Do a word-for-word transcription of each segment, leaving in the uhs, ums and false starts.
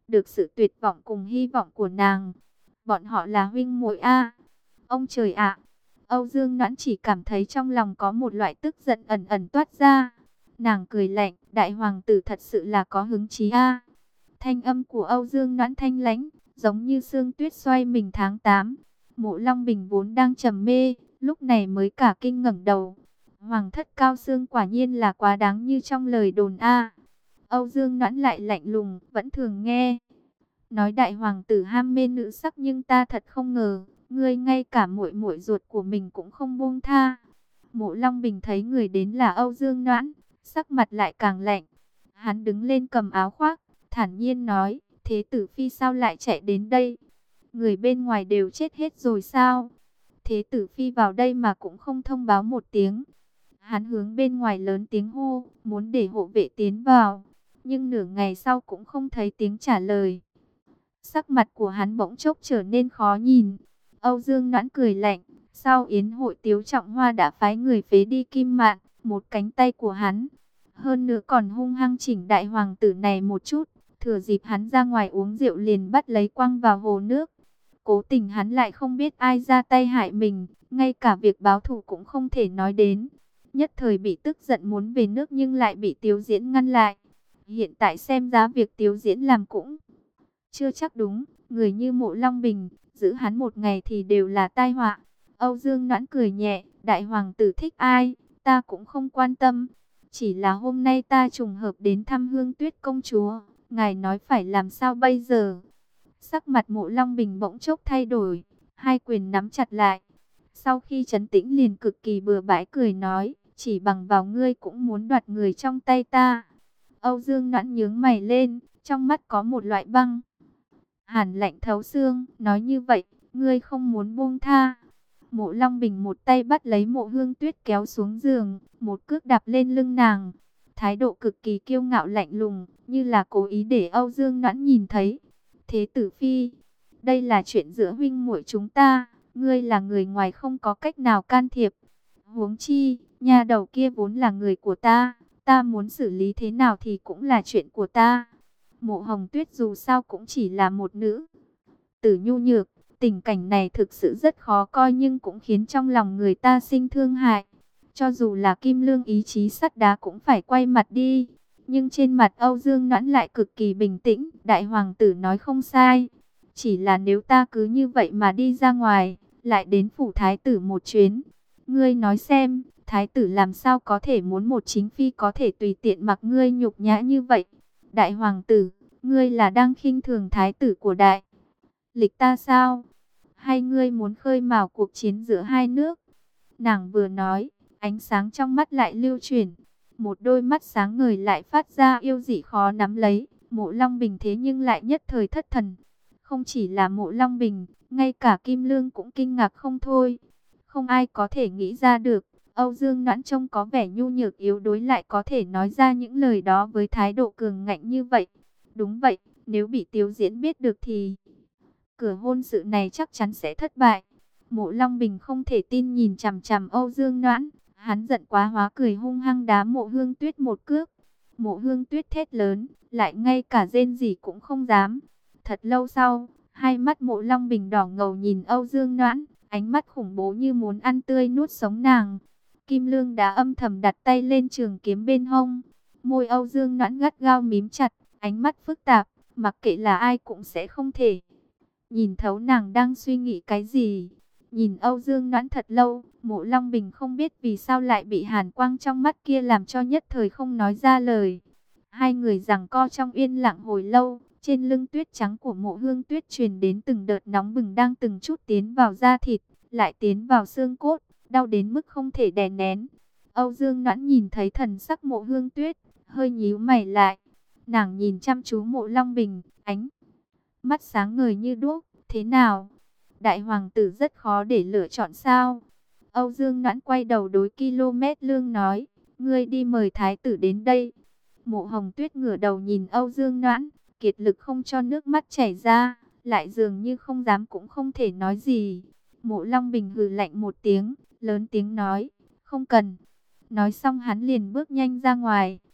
được sự tuyệt vọng cùng hy vọng của nàng. Bọn họ là huynh muội a. Ông trời ạ! Âu Dương Noãn chỉ cảm thấy trong lòng có một loại tức giận ẩn ẩn toát ra. Nàng cười lạnh, đại hoàng tử thật sự là có hứng chí a. Thanh âm của Âu Dương Noãn thanh lãnh, giống như sương tuyết xoay mình tháng tám. Mộ Long Bình vốn đang trầm mê, lúc này mới cả kinh ngẩng đầu. Hoàng thất cao xương quả nhiên là quá đáng như trong lời đồn a. Âu Dương Noãn lại lạnh lùng, vẫn thường nghe nói đại hoàng tử ham mê nữ sắc, nhưng ta thật không ngờ, ngươi ngay cả muội muội ruột của mình cũng không buông tha. Mộ Long Bình thấy người đến là Âu Dương Noãn, sắc mặt lại càng lạnh. Hắn đứng lên cầm áo khoác, thản nhiên nói, thế tử phi sao lại chạy đến đây? Người bên ngoài đều chết hết rồi sao? Thế tử phi vào đây mà cũng không thông báo một tiếng. Hắn hướng bên ngoài lớn tiếng hô, muốn để hộ vệ tiến vào. Nhưng nửa ngày sau cũng không thấy tiếng trả lời. Sắc mặt của hắn bỗng chốc trở nên khó nhìn. Âu Dương Noãn cười lạnh, sau yến hội Tiếu Trọng Hoa đã phái người phế đi Kim Mạn, một cánh tay của hắn. Hơn nữa còn hung hăng chỉnh đại hoàng tử này một chút, thừa dịp hắn ra ngoài uống rượu liền bắt lấy quăng vào hồ nước. Cố tình hắn lại không biết ai ra tay hại mình, ngay cả việc báo thù cũng không thể nói đến. Nhất thời bị tức giận muốn về nước nhưng lại bị Tiếu Diễn ngăn lại. Hiện tại xem ra việc Tiếu Diễn làm cũng chưa chắc đúng, người như Mộ Long Bình, giữ hắn một ngày thì đều là tai họa. Âu Dương Noãn cười nhẹ, đại hoàng tử thích ai, ta cũng không quan tâm. Chỉ là hôm nay ta trùng hợp đến thăm Hương Tuyết công chúa, ngài nói phải làm sao bây giờ? Sắc mặt Mộ Long Bình bỗng chốc thay đổi, hai quyền nắm chặt lại. Sau khi trấn tĩnh liền cực kỳ bừa bãi cười nói, chỉ bằng vào ngươi cũng muốn đoạt người trong tay ta. Âu Dương Noãn nhướng mày lên, trong mắt có một loại băng hàn lạnh thấu xương, nói như vậy, ngươi không muốn buông tha. Mộ Long Bình một tay bắt lấy Mộ Hương Tuyết kéo xuống giường, một cước đạp lên lưng nàng. Thái độ cực kỳ kiêu ngạo lạnh lùng, như là cố ý để Âu Dương Noãn nhìn thấy. Thế tử phi, đây là chuyện giữa huynh muội chúng ta, ngươi là người ngoài không có cách nào can thiệp. Huống chi, nhà đầu kia vốn là người của ta, ta muốn xử lý thế nào thì cũng là chuyện của ta. Mộ Hồng Tuyết dù sao cũng chỉ là một nữ tử nhu nhược, tình cảnh này thực sự rất khó coi nhưng cũng khiến trong lòng người ta sinh thương hại. Cho dù là Kim Lương ý chí sắt đá cũng phải quay mặt đi. Nhưng trên mặt Âu Dương Noãn lại cực kỳ bình tĩnh, đại hoàng tử nói không sai. Chỉ là nếu ta cứ như vậy mà đi ra ngoài, lại đến phủ thái tử một chuyến. Ngươi nói xem, thái tử làm sao có thể muốn một chính phi có thể tùy tiện mặc ngươi nhục nhã như vậy? Đại hoàng tử, ngươi là đang khinh thường thái tử của đại lịch ta sao? Hay ngươi muốn khơi mào cuộc chiến giữa hai nước? Nàng vừa nói, ánh sáng trong mắt lại lưu chuyển. Một đôi mắt sáng ngời lại phát ra yêu dị khó nắm lấy. Mộ Long Bình thế nhưng lại nhất thời thất thần. Không chỉ là Mộ Long Bình, ngay cả Kim Lương cũng kinh ngạc không thôi. Không ai có thể nghĩ ra được, Âu Dương Noãn trông có vẻ nhu nhược yếu đuối lại có thể nói ra những lời đó với thái độ cường ngạnh như vậy. Đúng vậy, nếu bị Tiếu Diễn biết được thì cửa hôn sự này chắc chắn sẽ thất bại. Mộ Long Bình không thể tin nhìn chằm chằm Âu Dương Noãn, hắn giận quá hóa cười hung hăng đá Mộ Hương Tuyết một cước. Mộ Hương Tuyết thét lớn, lại ngay cả rên rỉ cũng không dám. Thật lâu sau, hai mắt Mộ Long Bình đỏ ngầu nhìn Âu Dương Noãn, ánh mắt khủng bố như muốn ăn tươi nuốt sống nàng. Kim Lương đã âm thầm đặt tay lên trường kiếm bên hông. Môi Âu Dương Noãn gắt gao mím chặt, ánh mắt phức tạp, mặc kệ là ai cũng sẽ không thể nhìn thấu nàng đang suy nghĩ cái gì. Nhìn Âu Dương Noãn thật lâu, Mộ Long Bình không biết vì sao lại bị hàn quang trong mắt kia làm cho nhất thời không nói ra lời. Hai người giằng co trong yên lặng hồi lâu, trên lưng tuyết trắng của Mộ Hương Tuyết truyền đến từng đợt nóng bừng đang từng chút tiến vào da thịt, lại tiến vào xương cốt, đau đến mức không thể đè nén. Âu Dương Noãn nhìn thấy thần sắc Mộ Hương Tuyết, hơi nhíu mày lại. Nàng nhìn chăm chú Mộ Long Bình, ánh mắt sáng ngời như đuốc. Thế nào? Đại hoàng tử rất khó để lựa chọn sao? Âu Dương Noãn quay đầu đối Km Lương nói, ngươi đi mời thái tử đến đây. Mộ Hồng Tuyết ngửa đầu nhìn Âu Dương Noãn, kiệt lực không cho nước mắt chảy ra, lại dường như không dám cũng không thể nói gì. Mộ Long Bình hừ lạnh một tiếng, lớn tiếng nói, không cần. Nói xong hắn liền bước nhanh ra ngoài.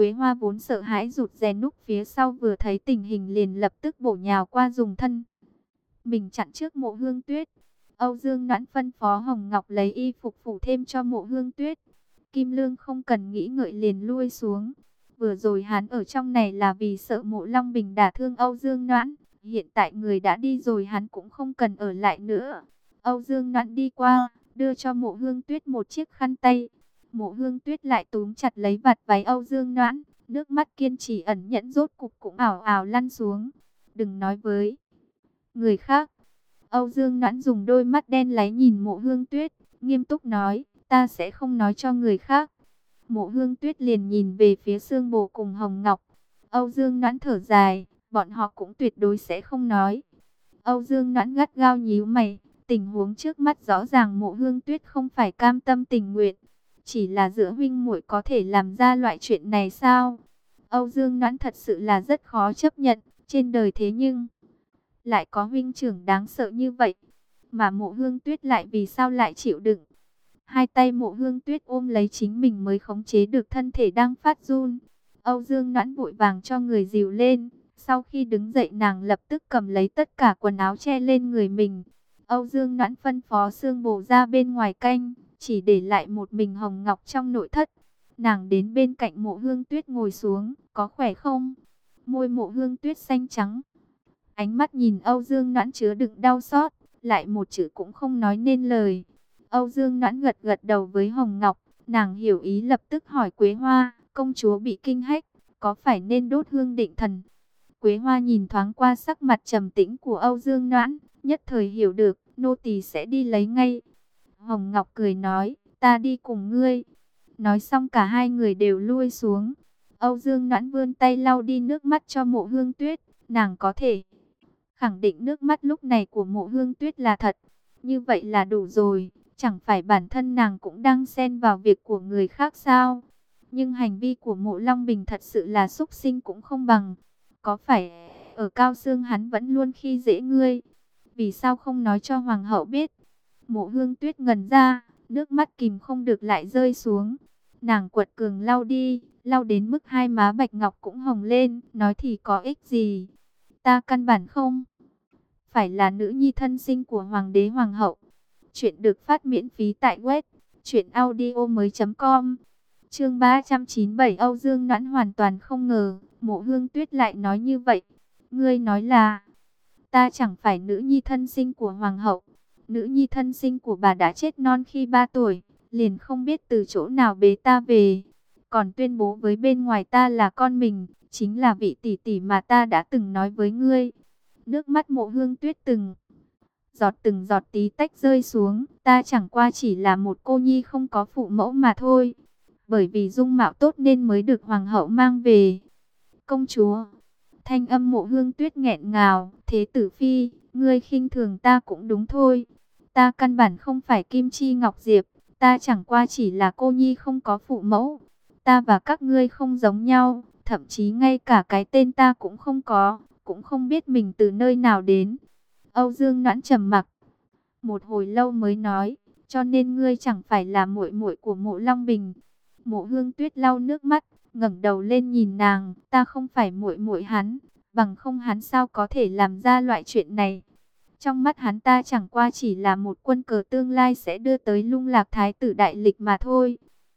Quế Hoa vốn sợ hãi rụt rè núp phía sau, vừa thấy tình hình liền lập tức bổ nhào qua dùng thân mình chặn trước Mộ Hương Tuyết. Âu Dương Noãn phân phó Hồng Ngọc lấy y phục phủ thêm cho Mộ Hương Tuyết. Kim Lương không cần nghĩ ngợi liền lui xuống. Vừa rồi hắn ở trong này là vì sợ Mộ Long Bình đả thương Âu Dương Noãn. Hiện tại người đã đi rồi, hắn cũng không cần ở lại nữa. Âu Dương Noãn đi qua, đưa cho Mộ Hương Tuyết một chiếc khăn tay. Mộ Hương Tuyết lại túm chặt lấy vạt váy Âu Dương Noãn, nước mắt kiên trì ẩn nhẫn rốt cục cũng ảo ảo lăn xuống. Đừng nói với người khác. Âu Dương Noãn dùng đôi mắt đen láy nhìn Mộ Hương Tuyết, nghiêm túc nói, ta sẽ không nói cho người khác. Mộ Hương Tuyết liền nhìn về phía Sương Bồ cùng Hồng Ngọc. Âu Dương Noãn thở dài, bọn họ cũng tuyệt đối sẽ không nói. Âu Dương Noãn gắt gao nhíu mày, tình huống trước mắt rõ ràng Mộ Hương Tuyết không phải cam tâm tình nguyện. Chỉ là giữa huynh muội có thể làm ra loại chuyện này sao? Âu Dương Noãn thật sự là rất khó chấp nhận, trên đời thế nhưng lại có huynh trưởng đáng sợ như vậy, mà Mộ Hương Tuyết lại vì sao lại chịu đựng? Hai tay Mộ Hương Tuyết ôm lấy chính mình mới khống chế được thân thể đang phát run. Âu Dương Noãn vội vàng cho người dìu lên, sau khi đứng dậy nàng lập tức cầm lấy tất cả quần áo che lên người mình. Âu Dương Noãn phân phó Sương Bồ ra bên ngoài canh, chỉ để lại một mình Hồng Ngọc trong nội thất. Nàng đến bên cạnh Mộ Hương Tuyết ngồi xuống, có khỏe không? Môi Mộ Hương Tuyết xanh trắng, ánh mắt nhìn Âu Dương Noãn chứa đựng đau xót, lại một chữ cũng không nói nên lời. Âu Dương Noãn gật gật đầu với Hồng Ngọc, nàng hiểu ý lập tức hỏi Quế Hoa, công chúa bị kinh hách, có phải nên đốt hương định thần? Quế Hoa nhìn thoáng qua sắc mặt trầm tĩnh của Âu Dương Noãn, nhất thời hiểu được, nô tỳ sẽ đi lấy ngay. Hồng Ngọc cười nói, ta đi cùng ngươi. Nói xong cả hai người đều lui xuống. Âu Dương Noãn vươn tay lau đi nước mắt cho Mộ Hương Tuyết, nàng có thể khẳng định nước mắt lúc này của Mộ Hương Tuyết là thật. Như vậy là đủ rồi, chẳng phải bản thân nàng cũng đang xen vào việc của người khác sao? Nhưng hành vi của Mộ Long Bình thật sự là xúc sinh cũng không bằng. Có phải ở Cao Xương hắn vẫn luôn khi dễ ngươi? Vì sao không nói cho Hoàng hậu biết? Mộ Hương Tuyết ngẩn ra, nước mắt kìm không được lại rơi xuống. Nàng quật cường lau đi, lau đến mức hai má bạch ngọc cũng hồng lên, nói thì có ích gì? Ta căn bản không phải là nữ nhi thân sinh của Hoàng đế Hoàng hậu. Chuyện được phát miễn phí tại web truyện audio mới chấm com. Chương ba trăm chín mươi bảy. Âu Dương Noãn hoàn toàn không ngờ Mộ Hương Tuyết lại nói như vậy. Ngươi nói là ta chẳng phải nữ nhi thân sinh của Hoàng hậu. Nữ nhi thân sinh của bà đã chết non khi ba tuổi, liền không biết từ chỗ nào bế ta về, còn tuyên bố với bên ngoài ta là con mình, chính là vị tỷ tỷ mà ta đã từng nói với ngươi. Nước mắt Mộ Hương Tuyết từng giọt từng giọt tí tách rơi xuống. Ta chẳng qua chỉ là một cô nhi không có phụ mẫu mà thôi, bởi vì dung mạo tốt nên mới được Hoàng hậu mang về. Công chúa, thanh âm Mộ Hương Tuyết nghẹn ngào, thế tử phi, ngươi khinh thường ta cũng đúng thôi. Ta căn bản không phải Kim Chi Ngọc Diệp, ta chẳng qua chỉ là cô nhi không có phụ mẫu. Ta và các ngươi không giống nhau, thậm chí ngay cả cái tên ta cũng không có, cũng không biết mình từ nơi nào đến. Âu Dương Noãn trầm mặc một hồi lâu mới nói, cho nên ngươi chẳng phải là muội muội của Mộ Long Bình. Mộ Hương Tuyết lau nước mắt, ngẩng đầu lên nhìn nàng, ta không phải muội muội hắn, bằng không hắn sao có thể làm ra loại chuyện này. Trong mắt hắn ta chẳng qua chỉ là một quân cờ tương lai sẽ đưa tới lung lạc thái tử đại lịch mà thôi.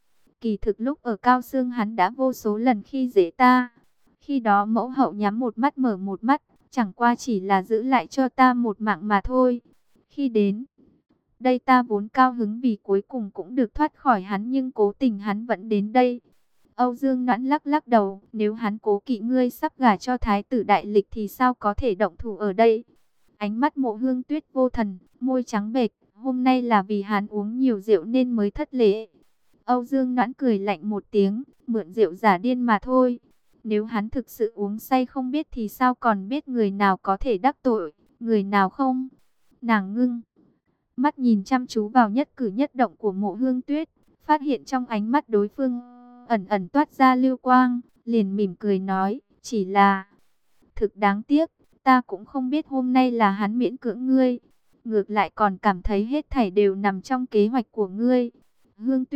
Kỳ thực lúc ở Cao Xương hắn đã vô số lần khi dễ ta. Khi đó mẫu hậu nhắm một mắt mở một mắt, chẳng qua chỉ là giữ lại cho ta một mạng mà thôi. Khi đến đây ta vốn cao hứng vì cuối cùng cũng được thoát khỏi hắn, nhưng cố tình hắn vẫn đến đây. Âu Dương Noãn lắc lắc đầu, nếu hắn cố kỵ ngươi sắp gả cho thái tử đại lịch thì sao có thể động thủ ở đây. Ánh mắt Mộ Hương Tuyết vô thần, môi trắng bệch, hôm nay là vì hắn uống nhiều rượu nên mới thất lễ. Âu Dương Noãn cười lạnh một tiếng, mượn rượu giả điên mà thôi. Nếu hắn thực sự uống say không biết thì sao còn biết người nào có thể đắc tội, người nào không. Nàng ngưng mắt nhìn chăm chú vào nhất cử nhất động của Mộ Hương Tuyết, phát hiện trong ánh mắt đối phương ẩn ẩn toát ra lưu quang, liền mỉm cười nói, chỉ là thực đáng tiếc, ta cũng không biết hôm nay là hắn miễn cưỡng ngươi, ngược lại còn cảm thấy hết thảy đều nằm trong kế hoạch của ngươi. Hương Tuyết,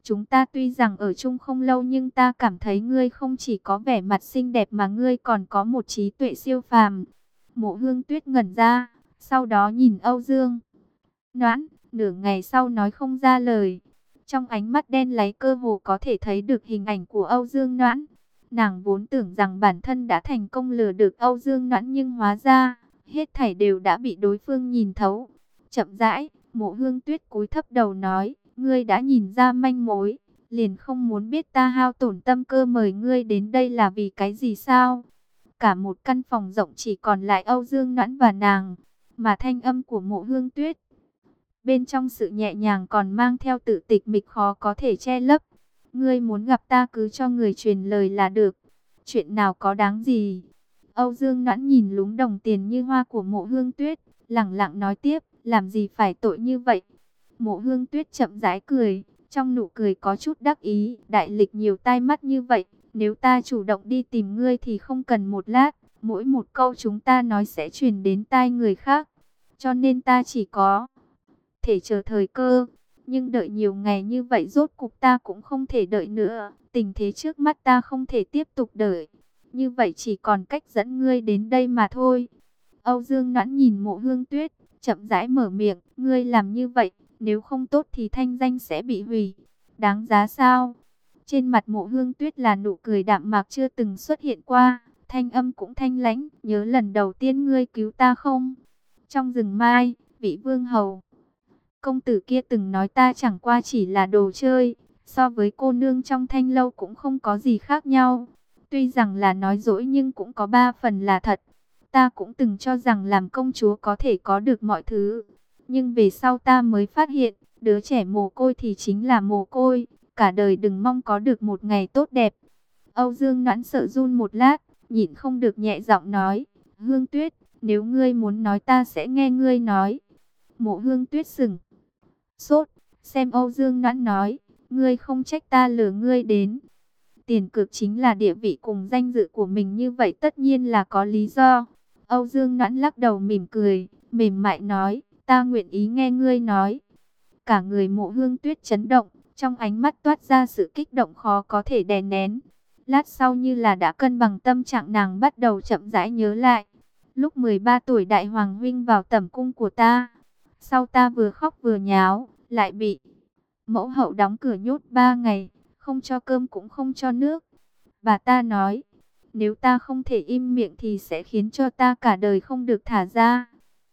Chúng ta tuy rằng ở chung không lâu nhưng ta cảm thấy ngươi không chỉ có vẻ mặt xinh đẹp mà ngươi còn có một trí tuệ siêu phàm. Mộ Hương Tuyết ngẩn ra, sau đó nhìn Âu Dương Noãn, nửa ngày sau nói không ra lời. Trong ánh mắt đen láy cơ hồ có thể thấy được hình ảnh của Âu Dương Noãn. Nàng vốn tưởng rằng bản thân đã thành công lừa được Âu Dương Noãn nhưng hóa ra, hết thảy đều đã bị đối phương nhìn thấu. Chậm rãi, Mộ Hương Tuyết cúi thấp đầu nói, ngươi đã nhìn ra manh mối, liền không muốn biết ta hao tổn tâm cơ mời ngươi đến đây là vì cái gì sao? Cả một căn phòng rộng chỉ còn lại Âu Dương Noãn và nàng, mà thanh âm của Mộ Hương Tuyết bên trong sự nhẹ nhàng còn mang theo tự tịch mịch khó có thể che lấp. Ngươi muốn gặp ta cứ cho người truyền lời là được. Chuyện nào có đáng gì? Âu Dương Noãn nhìn lúm đồng tiền như hoa của Mộ Hương Tuyết, lẳng lặng nói tiếp, làm gì phải tội như vậy? Mộ Hương Tuyết chậm rãi cười, trong nụ cười có chút đắc ý, đại lịch nhiều tai mắt như vậy, nếu ta chủ động đi tìm ngươi thì không cần một lát, mỗi một câu chúng ta nói sẽ truyền đến tai người khác. Cho nên ta chỉ có thể chờ thời cơ, nhưng đợi nhiều ngày như vậy rốt cục ta cũng không thể đợi nữa, tình thế trước mắt ta không thể tiếp tục đợi, như vậy chỉ còn cách dẫn ngươi đến đây mà thôi. Âu Dương Noãn nhìn Mộ Hương Tuyết, chậm rãi mở miệng, ngươi làm như vậy, nếu không tốt thì thanh danh sẽ bị hủy, đáng giá sao? Trên mặt Mộ Hương Tuyết là nụ cười đạm mạc chưa từng xuất hiện qua, thanh âm cũng thanh lãnh, nhớ lần đầu tiên ngươi cứu ta không? Trong rừng mai, vị vương hầu công tử kia từng nói ta chẳng qua chỉ là đồ chơi, so với cô nương trong thanh lâu cũng không có gì khác nhau. Tuy rằng là nói dối nhưng cũng có ba phần là thật. Ta cũng từng cho rằng làm công chúa có thể có được mọi thứ. Nhưng về sau ta mới phát hiện, đứa trẻ mồ côi thì chính là mồ côi, cả đời đừng mong có được một ngày tốt đẹp. Âu Dương Noãn sợ run một lát, nhịn không được nhẹ giọng nói, Hương Tuyết, nếu ngươi muốn nói ta sẽ nghe ngươi nói. Mộ Hương Tuyết sững sốt, xem Âu Dương Noãn nói, ngươi không trách ta lừa ngươi đến. Tiền cược chính là địa vị cùng danh dự của mình, như vậy tất nhiên là có lý do. Âu Dương Noãn lắc đầu mỉm cười, mềm mại nói, ta nguyện ý nghe ngươi nói. Cả người Mộ Hương Tuyết chấn động, trong ánh mắt toát ra sự kích động khó có thể đè nén. Lát sau như là đã cân bằng tâm trạng, nàng bắt đầu chậm rãi nhớ lại. Lúc mười ba tuổi Đại Hoàng huynh vào tẩm cung của ta. Sau ta vừa khóc vừa nháo, lại bị mẫu hậu đóng cửa nhốt ba ngày, không cho cơm cũng không cho nước. Bà ta nói, nếu ta không thể im miệng thì sẽ khiến cho ta cả đời không được thả ra.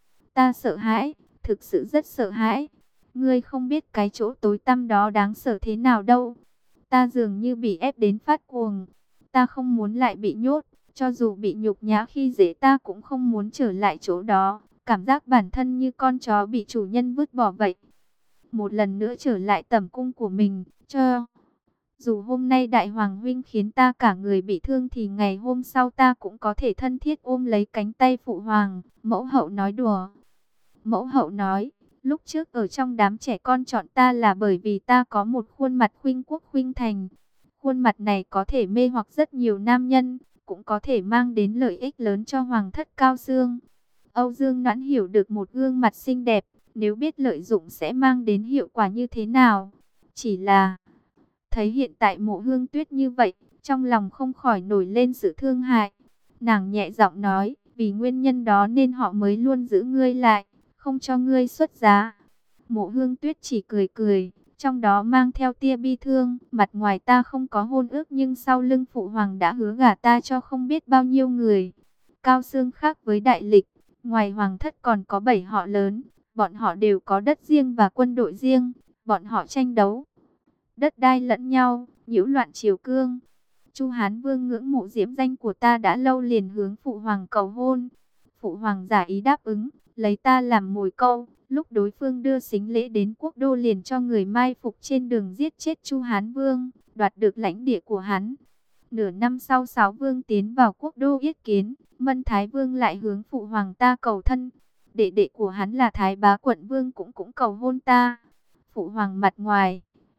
Ta sợ hãi, thực sự rất sợ hãi. Ngươi không biết cái chỗ tối tăm đó đáng sợ thế nào đâu. Ta dường như bị ép đến phát cuồng. Ta không muốn lại bị nhốt, cho dù bị nhục nhã khi dễ ta cũng không muốn trở lại chỗ đó. Cảm giác bản thân như con chó bị chủ nhân vứt bỏ vậy. Một lần nữa trở lại tẩm cung của mình, cho dù hôm nay Đại Hoàng huynh khiến ta cả người bị thương thì ngày hôm sau ta cũng có thể thân thiết ôm lấy cánh tay phụ hoàng. Mẫu hậu nói đùa. Mẫu hậu nói, lúc trước ở trong đám trẻ con chọn ta là bởi vì ta có một khuôn mặt khuynh quốc khuynh thành. Khuôn mặt này có thể mê hoặc rất nhiều nam nhân, cũng có thể mang đến lợi ích lớn cho hoàng thất Cao Xương. Âu Dương Noãn hiểu được một gương mặt xinh đẹp, nếu biết lợi dụng sẽ mang đến hiệu quả như thế nào. Chỉ là thấy hiện tại Mộ Hương Tuyết như vậy, trong lòng không khỏi nổi lên sự thương hại. Nàng nhẹ giọng nói, vì nguyên nhân đó nên họ mới luôn giữ ngươi lại, không cho ngươi xuất giá. Mộ Hương Tuyết chỉ cười cười, trong đó mang theo tia bi thương. Mặt ngoài ta không có hôn ước nhưng sau lưng phụ hoàng đã hứa gả ta cho không biết bao nhiêu người. Cao Xương khác với đại lịch, ngoài hoàng thất còn có bảy họ lớn. Bọn họ đều có đất riêng và quân đội riêng. Bọn họ tranh đấu đất đai lẫn nhau, nhiễu loạn triều cương. Chu Hán Vương ngưỡng mộ diễm danh của ta đã lâu, liền hướng phụ hoàng cầu hôn. Phụ hoàng giả ý đáp ứng, lấy ta làm mồi câu. Lúc đối phương đưa sính lễ đến quốc đô liền cho người mai phục trên đường giết chết Chu Hán Vương, đoạt được lãnh địa của hắn. Nửa năm sau Sáu Vương tiến vào quốc đô yết kiến, Mân Thái Vương lại hướng phụ hoàng ta cầu thân. Đệ đệ của hắn là Thái Bá Quận Vương cũng cũng cầu hôn ta. Phụ hoàng mặt ngoài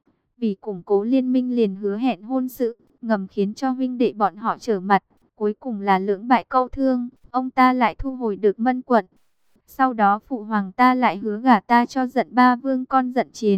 vì củng cố liên minh liền hứa hẹn hôn sự, ngầm khiến cho huynh đệ bọn họ trở mặt. Cuối cùng là lưỡng bại câu thương, ông ta lại thu hồi được Mân quận. Sau đó phụ hoàng ta lại hứa gả ta cho Giận Ba Vương con Giận Chiến,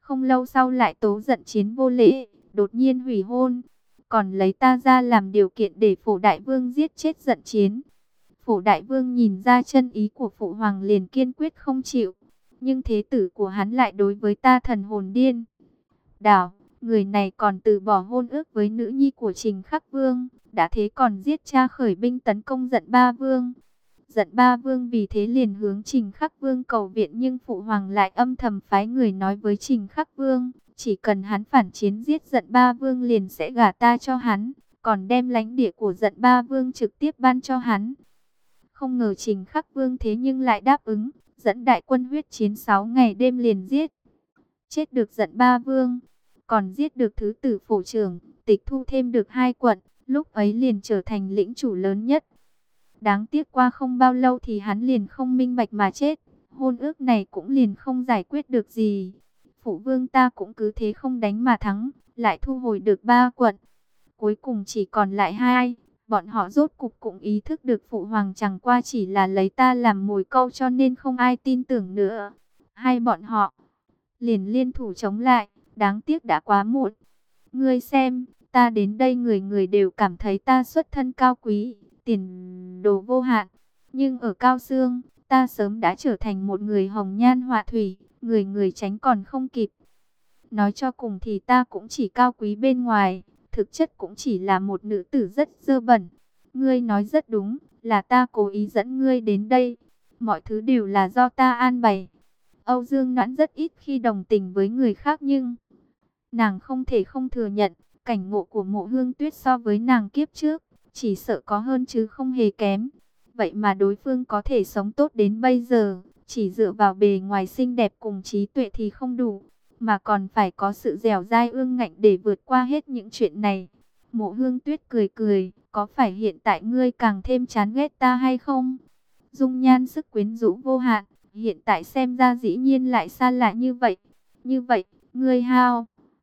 Không lâu sau lại tố giận chiến vô lễ, đột nhiên hủy hôn, còn lấy ta ra làm điều kiện để Phổ Đại Vương giết chết giận chiến. Phổ Đại Vương nhìn ra chân ý của phụ hoàng liền kiên quyết không chịu, nhưng thế tử của hắn lại đối với ta thần hồn điên đảo. Người này còn từ bỏ hôn ước với nữ nhi của Trình Khắc Vương, đã thế còn giết cha khởi binh tấn công Giận Ba Vương. Giận Ba Vương vì thế liền hướng Trình Khắc Vương cầu viện, nhưng phụ hoàng lại âm thầm phái người nói với Trình Khắc Vương, chỉ cần hắn phản chiến giết Giận Ba Vương liền sẽ gả ta cho hắn, còn đem lãnh địa của Giận Ba Vương trực tiếp ban cho hắn. Không ngờ Trình Khắc Vương thế nhưng lại đáp ứng, dẫn đại quân huyết chiến sáu ngày đêm liền giết chết được Giận Ba Vương, còn giết được thứ tử Phổ Trưởng, tịch thu thêm được hai quận, lúc ấy liền trở thành lĩnh chủ lớn nhất. Đáng tiếc qua không bao lâu thì hắn liền không minh bạch mà chết, hôn ước này cũng liền không giải quyết được gì. Phụ vương ta cũng cứ thế không đánh mà thắng, lại thu hồi được ba quận, cuối cùng chỉ còn lại hai. Bọn họ rốt cục cũng ý thức được phụ hoàng chẳng qua chỉ là lấy ta làm mồi câu, cho nên không ai tin tưởng nữa. Hai bọn họ liền liên thủ chống lại, đáng tiếc đã quá muộn. Ngươi xem, ta đến đây người người đều cảm thấy ta xuất thân cao quý, tiền đồ vô hạn. Nhưng ở Cao Xương, ta sớm đã trở thành một người hồng nhan họa thủy, người người tránh còn không kịp. Nói cho cùng thì ta cũng chỉ cao quý bên ngoài, thực chất cũng chỉ là một nữ tử rất dơ bẩn. Ngươi nói rất đúng, là ta cố ý dẫn ngươi đến đây. Mọi thứ đều là do ta an bày. Âu Dương Noãn rất ít khi đồng tình với người khác, nhưng nàng không thể không thừa nhận, cảnh ngộ của Mộ Hương Tuyết so với nàng kiếp trước, chỉ sợ có hơn chứ không hề kém. Vậy mà đối phương có thể sống tốt đến bây giờ, chỉ dựa vào bề ngoài xinh đẹp cùng trí tuệ thì không đủ, mà còn phải có sự dẻo dai ương ngạnh để vượt qua hết những chuyện này. Mộ Hương Tuyết cười cười, có phải hiện tại ngươi càng thêm chán ghét ta hay không? Dung nhan sức quyến rũ vô hạn, hiện tại xem ra dĩ nhiên lại xa lạ như vậy. Như vậy, ngươi hao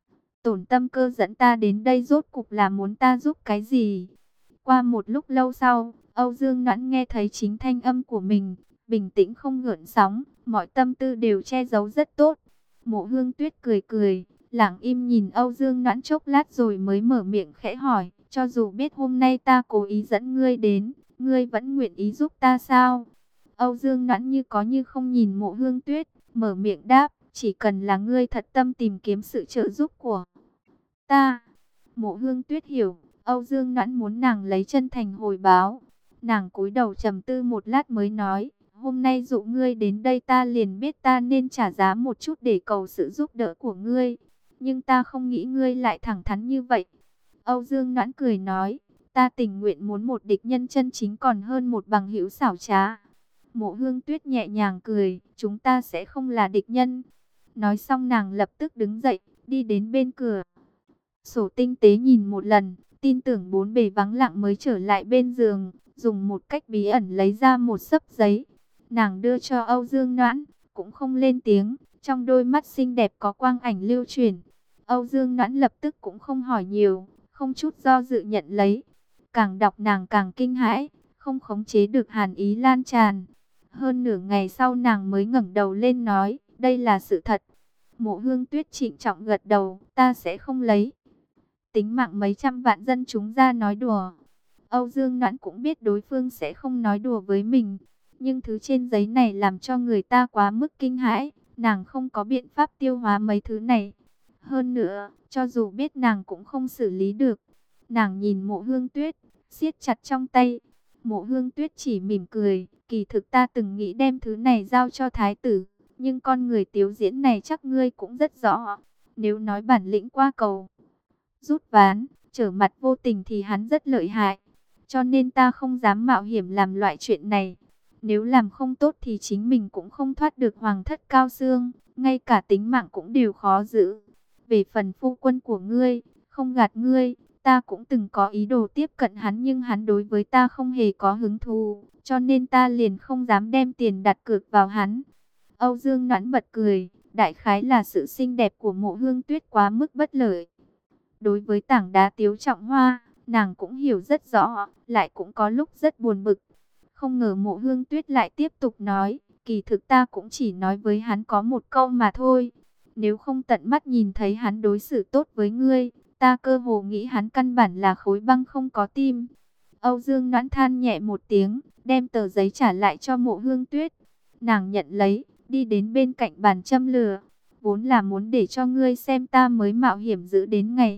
tổn tâm cơ dẫn ta đến đây rốt cục là muốn ta giúp cái gì? Qua một lúc lâu sau, Âu Dương Noãn nghe thấy chính thanh âm của mình, bình tĩnh không gợn sóng, mọi tâm tư đều che giấu rất tốt. Mộ Hương Tuyết cười cười, lặng im nhìn Âu Dương Noãn chốc lát rồi mới mở miệng khẽ hỏi, cho dù biết hôm nay ta cố ý dẫn ngươi đến, ngươi vẫn nguyện ý giúp ta sao? Âu Dương Noãn như có như không nhìn Mộ Hương Tuyết, mở miệng đáp, chỉ cần là ngươi thật tâm tìm kiếm sự trợ giúp của ta. Mộ Hương Tuyết hiểu, Âu Dương Noãn muốn nàng lấy chân thành hồi báo. Nàng cúi đầu trầm tư một lát mới nói, hôm nay dụ ngươi đến đây ta liền biết ta nên trả giá một chút để cầu sự giúp đỡ của ngươi. Nhưng ta không nghĩ ngươi lại thẳng thắn như vậy. Âu Dương Noãn cười nói, ta tình nguyện muốn một địch nhân chân chính còn hơn một bằng hữu xảo trá. Mộ Hương Tuyết nhẹ nhàng cười, chúng ta sẽ không là địch nhân. Nói xong nàng lập tức đứng dậy, đi đến bên cửa sổ tinh tế nhìn một lần, tin tưởng bốn bề vắng lặng mới trở lại bên giường, dùng một cách bí ẩn lấy ra một xấp giấy. Nàng đưa cho Âu Dương Noãn, cũng không lên tiếng, trong đôi mắt xinh đẹp có quang ảnh lưu chuyển. Âu Dương Noãn lập tức cũng không hỏi nhiều, không chút do dự nhận lấy. Càng đọc nàng càng kinh hãi, không khống chế được hàn ý lan tràn. Hơn nửa ngày sau nàng mới ngẩng đầu lên nói, đây là sự thật. Mộ Hương Tuyết trịnh trọng gật đầu, ta sẽ không lấy tính mạng mấy trăm vạn dân chúng ra nói đùa. Âu Dương Noãn cũng biết đối phương sẽ không nói đùa với mình, nhưng thứ trên giấy này làm cho người ta quá mức kinh hãi, nàng không có biện pháp tiêu hóa mấy thứ này. Hơn nữa, cho dù biết nàng cũng không xử lý được. Nàng nhìn Mộ Hương Tuyết, siết chặt trong tay. Mộ Hương Tuyết chỉ mỉm cười, kỳ thực ta từng nghĩ đem thứ này giao cho thái tử, nhưng con người tiếu diễn này chắc ngươi cũng rất rõ. Nếu nói bản lĩnh qua cầu rút ván, trở mặt vô tình thì hắn rất lợi hại. Cho nên ta không dám mạo hiểm làm loại chuyện này. Nếu làm không tốt thì chính mình cũng không thoát được hoàng thất Cao Xương, ngay cả tính mạng cũng đều khó giữ. Về phần phu quân của ngươi, không gạt ngươi, ta cũng từng có ý đồ tiếp cận hắn, nhưng hắn đối với ta không hề có hứng thú, cho nên ta liền không dám đem tiền đặt cược vào hắn. Âu Dương Noãn bật cười, đại khái là sự xinh đẹp của Mộ Hương Tuyết quá mức bất lợi. Đối với tảng đá Tiếu Trọng Hoa, nàng cũng hiểu rất rõ, lại cũng có lúc rất buồn bực. Không ngờ Mộ Hương Tuyết lại tiếp tục nói, kỳ thực ta cũng chỉ nói với hắn có một câu mà thôi. Nếu không tận mắt nhìn thấy hắn đối xử tốt với ngươi, ta cơ hồ nghĩ hắn căn bản là khối băng không có tim. Âu Dương Noãn than nhẹ một tiếng, đem tờ giấy trả lại cho Mộ Hương Tuyết. Nàng nhận lấy, đi đến bên cạnh bàn châm lửa. Vốn là muốn để cho ngươi xem ta mới mạo hiểm giữ đến ngày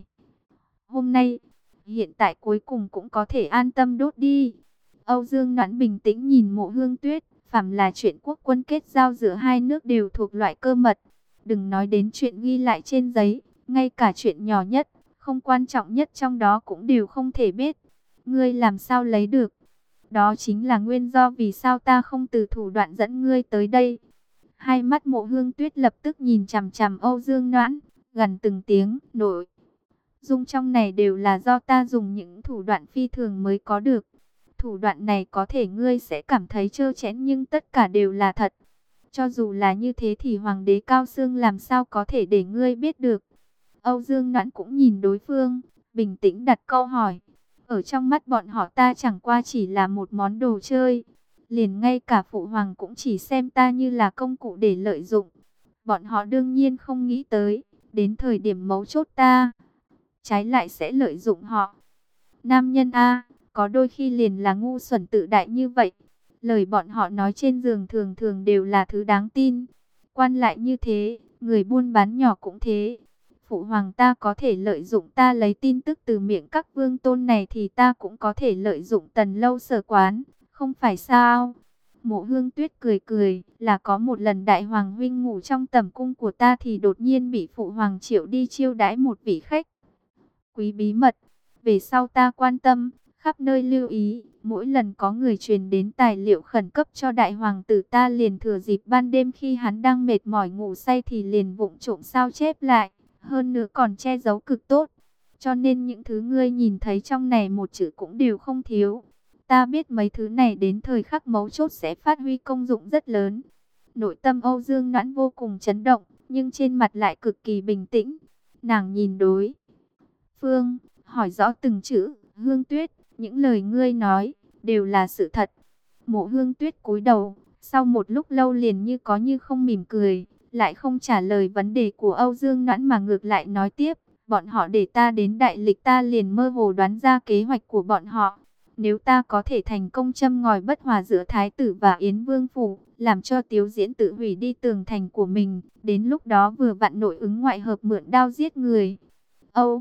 hôm nay. Hiện tại cuối cùng cũng có thể an tâm đốt đi. Âu Dương Noãn bình tĩnh nhìn Mộ Hương Tuyết. Phàm là chuyện quốc quân kết giao giữa hai nước đều thuộc loại cơ mật. Đừng nói đến chuyện ghi lại trên giấy, ngay cả chuyện nhỏ nhất, không quan trọng nhất trong đó cũng đều không thể biết. Ngươi làm sao lấy được? Đó chính là nguyên do vì sao ta không từ thủ đoạn dẫn ngươi tới đây. Hai mắt Mộ Hương Tuyết lập tức nhìn chằm chằm Âu Dương Noãn, gần từng tiếng, nội dung trong này đều là do ta dùng những thủ đoạn phi thường mới có được. Thủ đoạn này có thể ngươi sẽ cảm thấy trơ trẽn nhưng tất cả đều là thật. Cho dù là như thế thì Hoàng đế Cao Xương làm sao có thể để ngươi biết được. Âu Dương Noãn cũng nhìn đối phương, bình tĩnh đặt câu hỏi. Ở trong mắt bọn họ ta chẳng qua chỉ là một món đồ chơi. Liền ngay cả Phụ Hoàng cũng chỉ xem ta như là công cụ để lợi dụng. Bọn họ đương nhiên không nghĩ tới, đến thời điểm mấu chốt ta, trái lại sẽ lợi dụng họ. Nam nhân A, có đôi khi liền là ngu xuẩn tự đại như vậy. Lời bọn họ nói trên giường thường thường đều là thứ đáng tin. Quan lại như thế, người buôn bán nhỏ cũng thế. Phụ hoàng ta có thể lợi dụng ta lấy tin tức từ miệng các vương tôn này thì ta cũng có thể lợi dụng Tần Lâu Sở quán, không phải sao? Mộ Hương Tuyết cười cười, là có một lần đại hoàng huynh ngủ trong tầm cung của ta thì đột nhiên bị phụ hoàng triệu đi chiêu đãi một vị khách quý bí mật. Về sau ta quan tâm, khắp nơi lưu ý, mỗi lần có người truyền đến tài liệu khẩn cấp cho đại hoàng tử ta liền thừa dịp ban đêm khi hắn đang mệt mỏi ngủ say thì liền vụng trộm sao chép lại, hơn nữa còn che giấu cực tốt. Cho nên những thứ ngươi nhìn thấy trong này một chữ cũng đều không thiếu. Ta biết mấy thứ này đến thời khắc mấu chốt sẽ phát huy công dụng rất lớn. Nội tâm Âu Dương Noãn vô cùng chấn động, nhưng trên mặt lại cực kỳ bình tĩnh. Nàng nhìn đối phương, hỏi rõ từng chữ. Hương Tuyết, những lời ngươi nói đều là sự thật. Mộ Hương Tuyết cúi đầu, sau một lúc lâu liền như có như không mỉm cười, lại không trả lời vấn đề của Âu Dương Noãn mà ngược lại nói tiếp. Bọn họ để ta đến đại lịch, ta liền mơ hồ đoán ra kế hoạch của bọn họ. Nếu ta có thể thành công châm ngòi bất hòa giữa Thái tử và Yến Vương phủ, làm cho Tiếu Diễn tự hủy đi tường thành của mình, đến lúc đó vừa vặn nội ứng ngoại hợp mượn đao giết người. Âu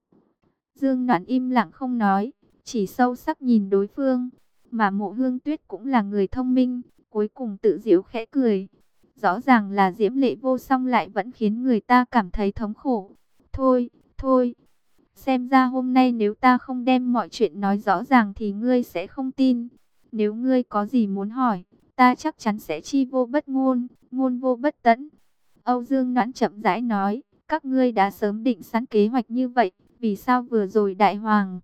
Dương Noãn im lặng không nói, chỉ sâu sắc nhìn đối phương. Mà Mộ Hương Tuyết cũng là người thông minh, cuối cùng tự giễu khẽ cười. Rõ ràng là diễm lệ vô song lại vẫn khiến người ta cảm thấy thống khổ. Thôi, thôi, xem ra hôm nay nếu ta không đem mọi chuyện nói rõ ràng thì ngươi sẽ không tin. Nếu ngươi có gì muốn hỏi, ta chắc chắn sẽ chi vô bất ngôn, ngôn vô bất tẫn. Âu Dương Noãn chậm rãi nói, các ngươi đã sớm định sẵn kế hoạch như vậy, vì sao vừa rồi đại hoàng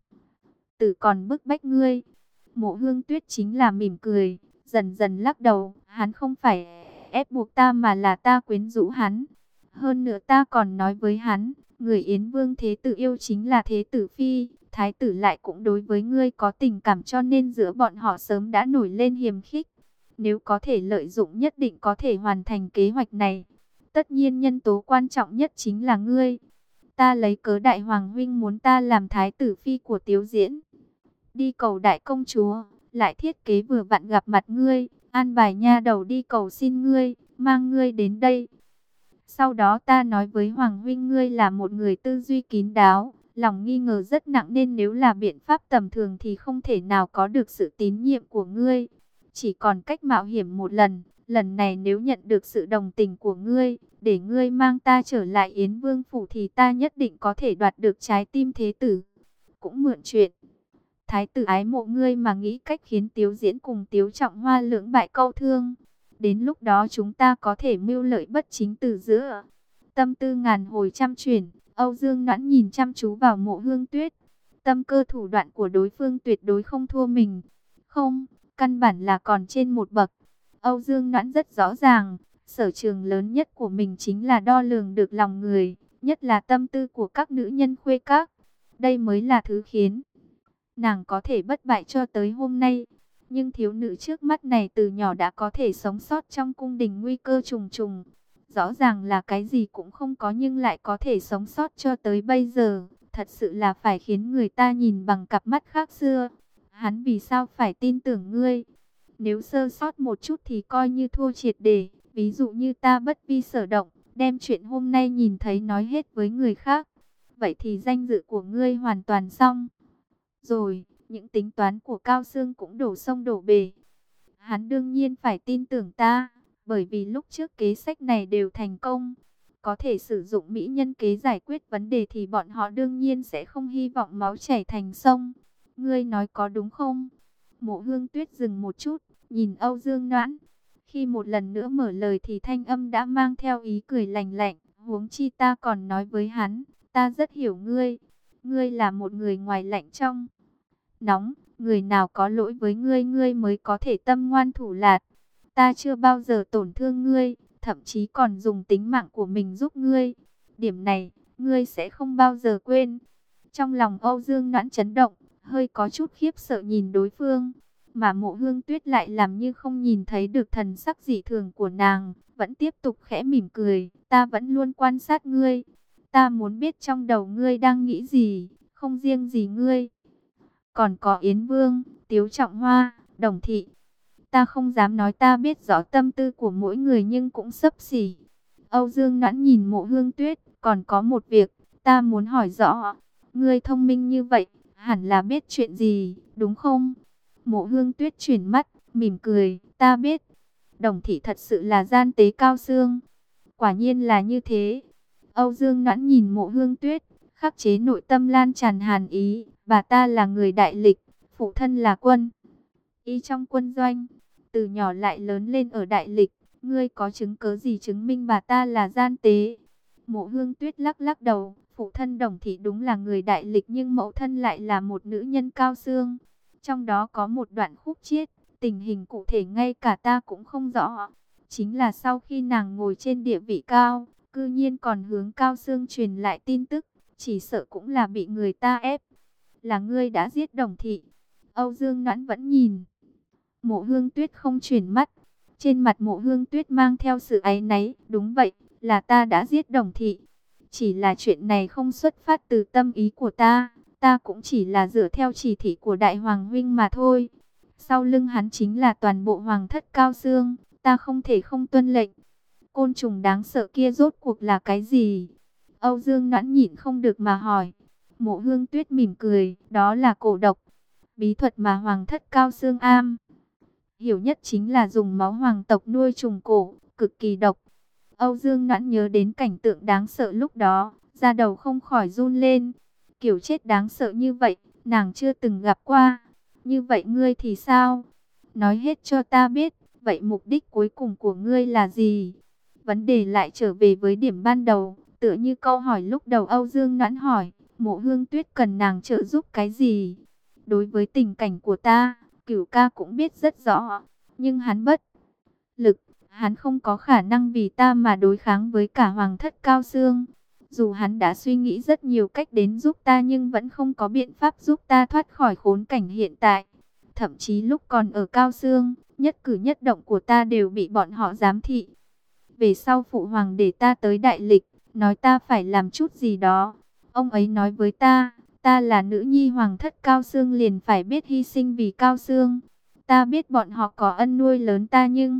tử còn bức bách ngươi? Mộ Hương Tuyết chính là mỉm cười, dần dần lắc đầu, hắn không phải ép buộc ta mà là ta quyến rũ hắn. Hơn nữa ta còn nói với hắn, người Yến Vương thế tử yêu chính là thế tử phi, thái tử lại cũng đối với ngươi có tình cảm, cho nên giữa bọn họ sớm đã nổi lên hiềm khích. Nếu có thể lợi dụng nhất định có thể hoàn thành kế hoạch này. Tất nhiên nhân tố quan trọng nhất chính là ngươi. Ta lấy cớ đại hoàng huynh muốn ta làm thái tử phi của Tiếu Diễn, đi cầu đại công chúa, lại thiết kế vừa vặn gặp mặt ngươi, an bài nha đầu đi cầu xin ngươi, mang ngươi đến đây. Sau đó ta nói với hoàng huynh ngươi là một người tư duy kín đáo, lòng nghi ngờ rất nặng nên nếu là biện pháp tầm thường thì không thể nào có được sự tín nhiệm của ngươi. Chỉ còn cách mạo hiểm một lần, lần này nếu nhận được sự đồng tình của ngươi, để ngươi mang ta trở lại Yến Vương phủ thì ta nhất định có thể đoạt được trái tim thế tử. Cũng mượn chuyện thái tử ái mộ ngươi mà nghĩ cách khiến Tiếu Diễn cùng Tiếu Trọng Hoa lưỡng bại câu thương. Đến lúc đó chúng ta có thể mưu lợi bất chính từ giữa. Tâm tư ngàn hồi trăm chuyển, Âu Dương Noãn nhìn chăm chú vào Mộ Hương Tuyết. Tâm cơ thủ đoạn của đối phương tuyệt đối không thua mình. Không, căn bản là còn trên một bậc. Âu Dương Noãn rất rõ ràng, sở trường lớn nhất của mình chính là đo lường được lòng người, nhất là tâm tư của các nữ nhân khuê các. Đây mới là thứ khiến nàng có thể bất bại cho tới hôm nay. Nhưng thiếu nữ trước mắt này từ nhỏ đã có thể sống sót trong cung đình nguy cơ trùng trùng. Rõ ràng là cái gì cũng không có nhưng lại có thể sống sót cho tới bây giờ. Thật sự là phải khiến người ta nhìn bằng cặp mắt khác xưa. Hắn vì sao phải tin tưởng ngươi? Nếu sơ sót một chút thì coi như thua triệt để. Ví dụ như ta bất vi sở động, đem chuyện hôm nay nhìn thấy nói hết với người khác. Vậy thì danh dự của ngươi hoàn toàn xong. Rồi, những tính toán của Cao Sương cũng đổ sông đổ bể. Hắn đương nhiên phải tin tưởng ta, bởi vì lúc trước kế sách này đều thành công. Có thể sử dụng mỹ nhân kế giải quyết vấn đề thì bọn họ đương nhiên sẽ không hy vọng máu chảy thành sông. Ngươi nói có đúng không? Mộ Hương Tuyết dừng một chút, nhìn Âu Dương Noãn. Khi một lần nữa mở lời thì thanh âm đã mang theo ý cười lành lạnh. Huống chi ta còn nói với hắn, ta rất hiểu ngươi. Ngươi là một người ngoài lạnh trong nóng, người nào có lỗi với ngươi ngươi mới có thể tâm ngoan thủ lạt. Ta chưa bao giờ tổn thương ngươi, thậm chí còn dùng tính mạng của mình giúp ngươi. Điểm này, ngươi sẽ không bao giờ quên. Trong lòng Âu Dương Noãn chấn động, hơi có chút khiếp sợ nhìn đối phương. Mà Mộ Hương Tuyết lại làm như không nhìn thấy được thần sắc dị thường của nàng, vẫn tiếp tục khẽ mỉm cười. Ta vẫn luôn quan sát ngươi. Ta muốn biết trong đầu ngươi đang nghĩ gì, không riêng gì ngươi. Còn có Yến Vương, Tiếu Trọng Hoa, Đồng Thị. Ta không dám nói ta biết rõ tâm tư của mỗi người nhưng cũng xấp xỉ. Âu Dương Noãn nhìn Mộ Hương Tuyết, còn có một việc, ta muốn hỏi rõ. Ngươi thông minh như vậy, hẳn là biết chuyện gì, đúng không? Mộ Hương Tuyết chuyển mắt, mỉm cười, ta biết. Đồng Thị thật sự là gian tế Cao Sương. Quả nhiên là như thế. Âu Dương Noãn nhìn Mộ Hương Tuyết, khắc chế nội tâm lan tràn hàn ý. Bà ta là người đại lịch, phụ thân là quân y trong quân doanh, từ nhỏ lại lớn lên ở đại lịch. Ngươi có chứng cớ gì chứng minh bà ta là gian tế? Mộ Hương Tuyết lắc lắc đầu, phụ thân Đồng Thị đúng là người đại lịch nhưng mẫu thân lại là một nữ nhân Cao Sương. Trong đó có một đoạn khúc chiết, tình hình cụ thể ngay cả ta cũng không rõ. Chính là sau khi nàng ngồi trên địa vị cao, cư nhiên còn hướng Cao Sương truyền lại tin tức, chỉ sợ cũng là bị người ta ép. Là ngươi đã giết Đồng Thị. Âu Dương Noãn vẫn nhìn. Mộ Hương Tuyết không chuyển mắt. Trên mặt Mộ Hương Tuyết mang theo sự áy náy. Đúng vậy, là ta đã giết Đồng Thị. Chỉ là chuyện này không xuất phát từ tâm ý của ta. Ta cũng chỉ là dựa theo chỉ thị của Đại Hoàng Huynh mà thôi. Sau lưng hắn chính là toàn bộ Hoàng thất Cao Sương. Ta không thể không tuân lệnh. Côn trùng đáng sợ kia rốt cuộc là cái gì? Âu Dương Noãn nhịn không được mà hỏi. Mộ Hương Tuyết mỉm cười, đó là cổ độc. Bí thuật mà Hoàng thất Cao Sương am hiểu nhất chính là dùng máu hoàng tộc nuôi trùng cổ, cực kỳ độc. Âu Dương Noãn nhớ đến cảnh tượng đáng sợ lúc đó, da đầu không khỏi run lên. Kiểu chết đáng sợ như vậy, nàng chưa từng gặp qua. Như vậy ngươi thì sao? Nói hết cho ta biết, vậy mục đích cuối cùng của ngươi là gì? Vấn đề lại trở về với điểm ban đầu, tựa như câu hỏi lúc đầu Âu Dương Noãn hỏi. Mộ Hương Tuyết cần nàng trợ giúp cái gì? Đối với tình cảnh của ta, Cửu ca cũng biết rất rõ. Nhưng hắn bất lực, hắn không có khả năng vì ta mà đối kháng với cả Hoàng thất Cao Sương. Dù hắn đã suy nghĩ rất nhiều cách đến giúp ta nhưng vẫn không có biện pháp giúp ta thoát khỏi khốn cảnh hiện tại. Thậm chí lúc còn ở Cao Sương, nhất cử nhất động của ta đều bị bọn họ giám thị. Về sau phụ hoàng để ta tới đại lịch, nói ta phải làm chút gì đó. Ông ấy nói với ta, ta là nữ nhi Hoàng thất Cao Sương liền phải biết hy sinh vì Cao Sương. Ta biết bọn họ có ân nuôi lớn ta nhưng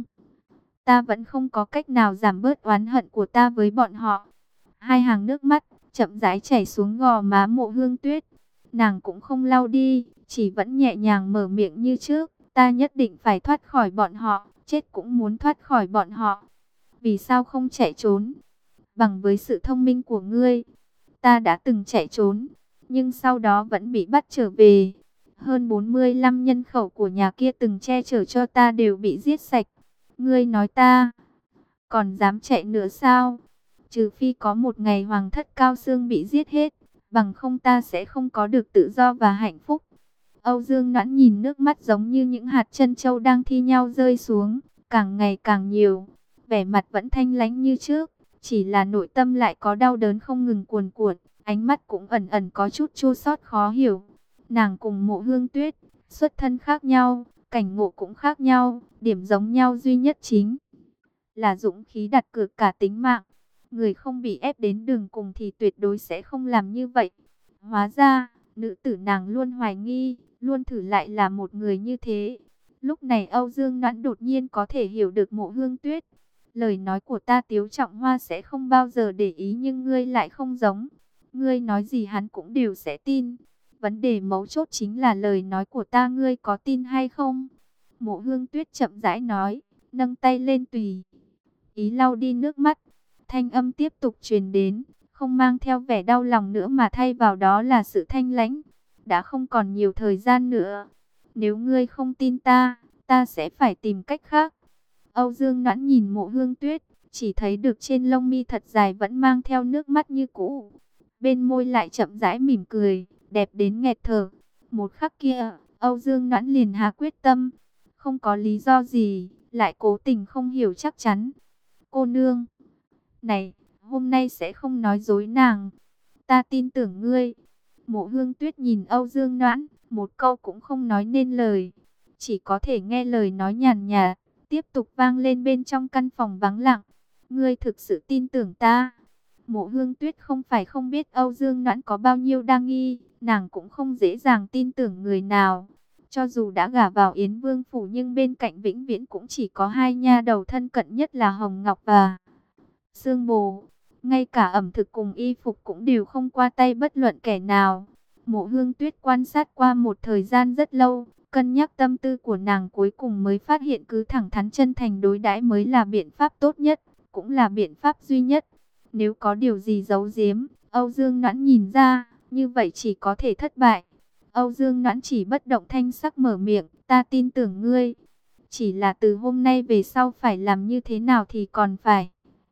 ta vẫn không có cách nào giảm bớt oán hận của ta với bọn họ. Hai hàng nước mắt chậm rãi chảy xuống gò má Mộ Hương Tuyết. Nàng cũng không lau đi, chỉ vẫn nhẹ nhàng mở miệng như trước. Ta nhất định phải thoát khỏi bọn họ, chết cũng muốn thoát khỏi bọn họ. Vì sao không chạy trốn? Bằng với sự thông minh của ngươi, ta đã từng chạy trốn, nhưng sau đó vẫn bị bắt trở về. Hơn bốn mươi lăm nhân khẩu của nhà kia từng che chở cho ta đều bị giết sạch. Ngươi nói ta còn dám chạy nữa sao? Trừ phi có một ngày Hoàng thất Cao Sương bị giết hết, bằng không ta sẽ không có được tự do và hạnh phúc. Âu Dương Noãn nhìn nước mắt giống như những hạt trân châu đang thi nhau rơi xuống, càng ngày càng nhiều. Vẻ mặt vẫn thanh lãnh như trước, chỉ là nội tâm lại có đau đớn không ngừng cuồn cuộn, ánh mắt cũng ẩn ẩn có chút chua xót khó hiểu. Nàng cùng Mộ Hương Tuyết, xuất thân khác nhau, cảnh ngộ cũng khác nhau, điểm giống nhau duy nhất chính là dũng khí đặt cược cả tính mạng. Người không bị ép đến đường cùng thì tuyệt đối sẽ không làm như vậy. Hóa ra, nữ tử nàng luôn hoài nghi, luôn thử lại là một người như thế. Lúc này Âu Dương Noãn đột nhiên có thể hiểu được Mộ Hương Tuyết. Lời nói của ta Tiếu Trọng Hoa sẽ không bao giờ để ý, nhưng ngươi lại không giống. Ngươi nói gì hắn cũng đều sẽ tin. Vấn đề mấu chốt chính là lời nói của ta ngươi có tin hay không? Mộ Hương Tuyết chậm rãi nói, nâng tay lên tùy ý lau đi nước mắt. Thanh âm tiếp tục truyền đến, không mang theo vẻ đau lòng nữa mà thay vào đó là sự thanh lãnh. Đã không còn nhiều thời gian nữa. Nếu ngươi không tin ta, ta sẽ phải tìm cách khác. Âu Dương Noãn nhìn Mộ Hương Tuyết, chỉ thấy được trên lông mi thật dài vẫn mang theo nước mắt như cũ. Bên môi lại chậm rãi mỉm cười, đẹp đến nghẹt thở. Một khắc kia, Âu Dương Noãn liền hạ quyết tâm. Không có lý do gì, lại cố tình không hiểu chắc chắn. Cô nương này, hôm nay sẽ không nói dối nàng. Ta tin tưởng ngươi. Mộ Hương Tuyết nhìn Âu Dương Noãn, một câu cũng không nói nên lời. Chỉ có thể nghe lời nói nhàn nhạt, tiếp tục vang lên bên trong căn phòng vắng lặng. Ngươi thực sự tin tưởng ta? Mộ Hương Tuyết không phải không biết Âu Dương Noãn có bao nhiêu đa nghi, nàng cũng không dễ dàng tin tưởng người nào. Cho dù đã gả vào Yến Vương phủ nhưng bên cạnh vĩnh viễn cũng chỉ có hai nha đầu thân cận nhất là Hồng Ngọc và Sương Bồ. Ngay cả ẩm thực cùng y phục cũng đều không qua tay bất luận kẻ nào. Mộ Hương Tuyết quan sát qua một thời gian rất lâu, cân nhắc tâm tư của nàng, cuối cùng mới phát hiện cứ thẳng thắn chân thành đối đãi mới là biện pháp tốt nhất, cũng là biện pháp duy nhất. Nếu có điều gì giấu giếm, Âu Dương Noãn nhìn ra, như vậy chỉ có thể thất bại. Âu Dương Noãn chỉ bất động thanh sắc mở miệng, ta tin tưởng ngươi. Chỉ là từ hôm nay về sau phải làm như thế nào thì còn phải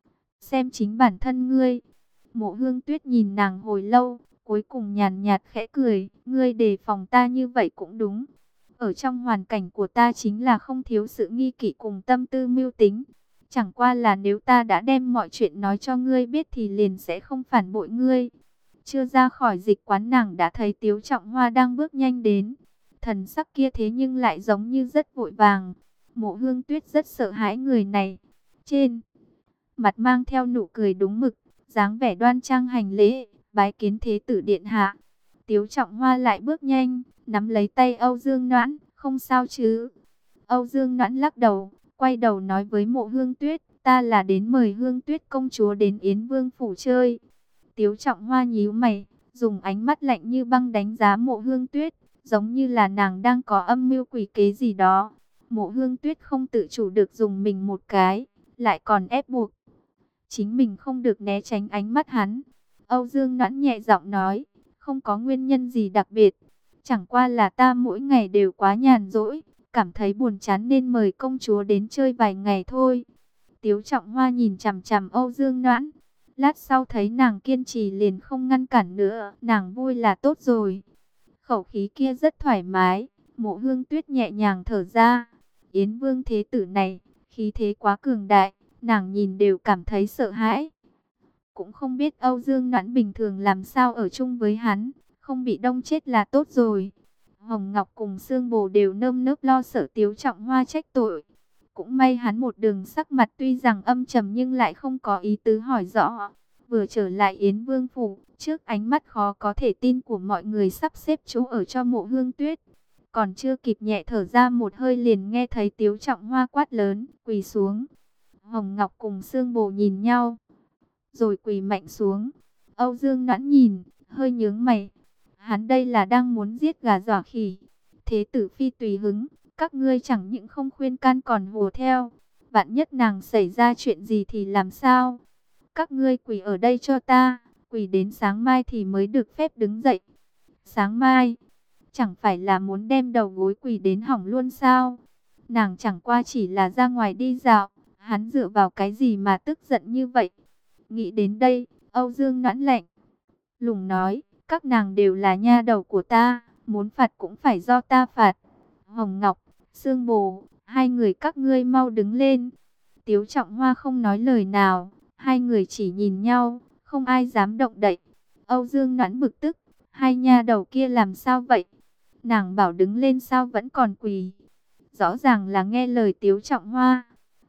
xem chính bản thân ngươi. Mộ Hương Tuyết nhìn nàng hồi lâu, cuối cùng nhàn nhạt khẽ cười, ngươi đề phòng ta như vậy cũng đúng. Ở trong hoàn cảnh của ta chính là không thiếu sự nghi kỵ cùng tâm tư mưu tính. Chẳng qua là nếu ta đã đem mọi chuyện nói cho ngươi biết thì liền sẽ không phản bội ngươi. Chưa ra khỏi dịch quán nàng đã thấy Tiếu Trọng Hoa đang bước nhanh đến. Thần sắc kia thế nhưng lại giống như rất vội vàng. Mộ Hương Tuyết rất sợ hãi người này. Trên mặt mang theo nụ cười đúng mực, dáng vẻ đoan trang hành lễ, bái kiến thế tử điện hạ. Tiếu Trọng Hoa lại bước nhanh, nắm lấy tay Âu Dương Noãn, không sao chứ? Âu Dương Noãn lắc đầu, quay đầu nói với Mộ Hương Tuyết, ta là đến mời Hương Tuyết công chúa đến Yến Vương phủ chơi. Tiếu Trọng Hoa nhíu mày, dùng ánh mắt lạnh như băng đánh giá Mộ Hương Tuyết, giống như là nàng đang có âm mưu quỷ kế gì đó. Mộ Hương Tuyết không tự chủ được dùng mình một cái, lại còn ép buộc chính mình không được né tránh ánh mắt hắn. Âu Dương Noãn nhẹ giọng nói, không có nguyên nhân gì đặc biệt, chẳng qua là ta mỗi ngày đều quá nhàn rỗi, cảm thấy buồn chán nên mời công chúa đến chơi vài ngày thôi. Tiếu Trọng Hoa nhìn chằm chằm Âu Dương Noãn, lát sau thấy nàng kiên trì liền không ngăn cản nữa, nàng vui là tốt rồi. Khẩu khí kia rất thoải mái. Mộ Hương Tuyết nhẹ nhàng thở ra. Yến Vương thế tử này, khí thế quá cường đại, nàng nhìn đều cảm thấy sợ hãi. Cũng không biết Âu Dương Noãn bình thường làm sao ở chung với hắn, không bị đông chết là tốt rồi. Hồng Ngọc cùng Sương Bồ đều nơm nớp lo sợ Tiếu Trọng Hoa trách tội. Cũng may hắn một đường sắc mặt tuy rằng âm trầm nhưng lại không có ý tứ hỏi rõ. Vừa trở lại Yến Vương phủ, trước ánh mắt khó có thể tin của mọi người sắp xếp chỗ ở cho Mộ Hương Tuyết. Còn chưa kịp nhẹ thở ra một hơi liền nghe thấy Tiếu Trọng Hoa quát lớn, quỳ xuống. Hồng Ngọc cùng Sương Bồ nhìn nhau, rồi quỳ mạnh xuống. Âu Dương Noãn nhìn, hơi nhướng mày. Hắn đây là đang muốn giết gà dọa khỉ. Thế tử phi tùy hứng, các ngươi chẳng những không khuyên can còn hùa theo. Vạn nhất nàng xảy ra chuyện gì thì làm sao? Các ngươi quỳ ở đây cho ta, quỳ đến sáng mai thì mới được phép đứng dậy. Sáng mai, chẳng phải là muốn đem đầu gối quỳ đến hỏng luôn sao? Nàng chẳng qua chỉ là ra ngoài đi dạo, hắn dựa vào cái gì mà tức giận như vậy? Nghĩ đến đây, Âu Dương Noãn lạnh lùng nói, các nàng đều là nha đầu của ta, muốn phạt cũng phải do ta phạt. Hồng Ngọc, Sương Bồ, hai người các ngươi mau đứng lên. Tiếu Trọng Hoa không nói lời nào, hai người chỉ nhìn nhau, không ai dám động đậy. Âu Dương Noãn bực tức, hai nha đầu kia làm sao vậy? Nàng bảo đứng lên sao vẫn còn quỳ? Rõ ràng là nghe lời Tiếu Trọng Hoa.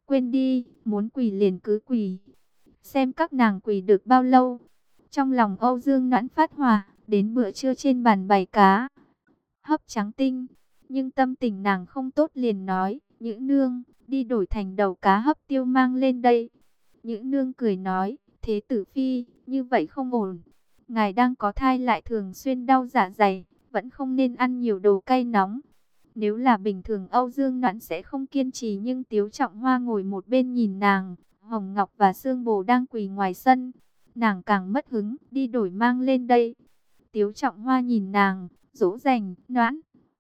Quên đi, muốn quỳ liền cứ quỳ. Xem các nàng quỳ được bao lâu. Trong lòng Âu Dương Noãn phát hỏa, đến bữa trưa trên bàn bày cá hấp trắng tinh. Nhưng tâm tình nàng không tốt liền nói, Nhữ nương, đi đổi thành đầu cá hấp tiêu mang lên đây. Nhữ nương cười nói, thế tử phi, như vậy không ổn. Ngài đang có thai lại thường xuyên đau dạ dày, vẫn không nên ăn nhiều đồ cay nóng. Nếu là bình thường Âu Dương Noãn sẽ không kiên trì, nhưng Tiếu Trọng Hoa ngồi một bên nhìn nàng. Hồng Ngọc và Sương Bồ đang quỳ ngoài sân. Nàng càng mất hứng, đi đổi mang lên đây. Tiếu Trọng Hoa nhìn nàng, dỗ dành, Noãn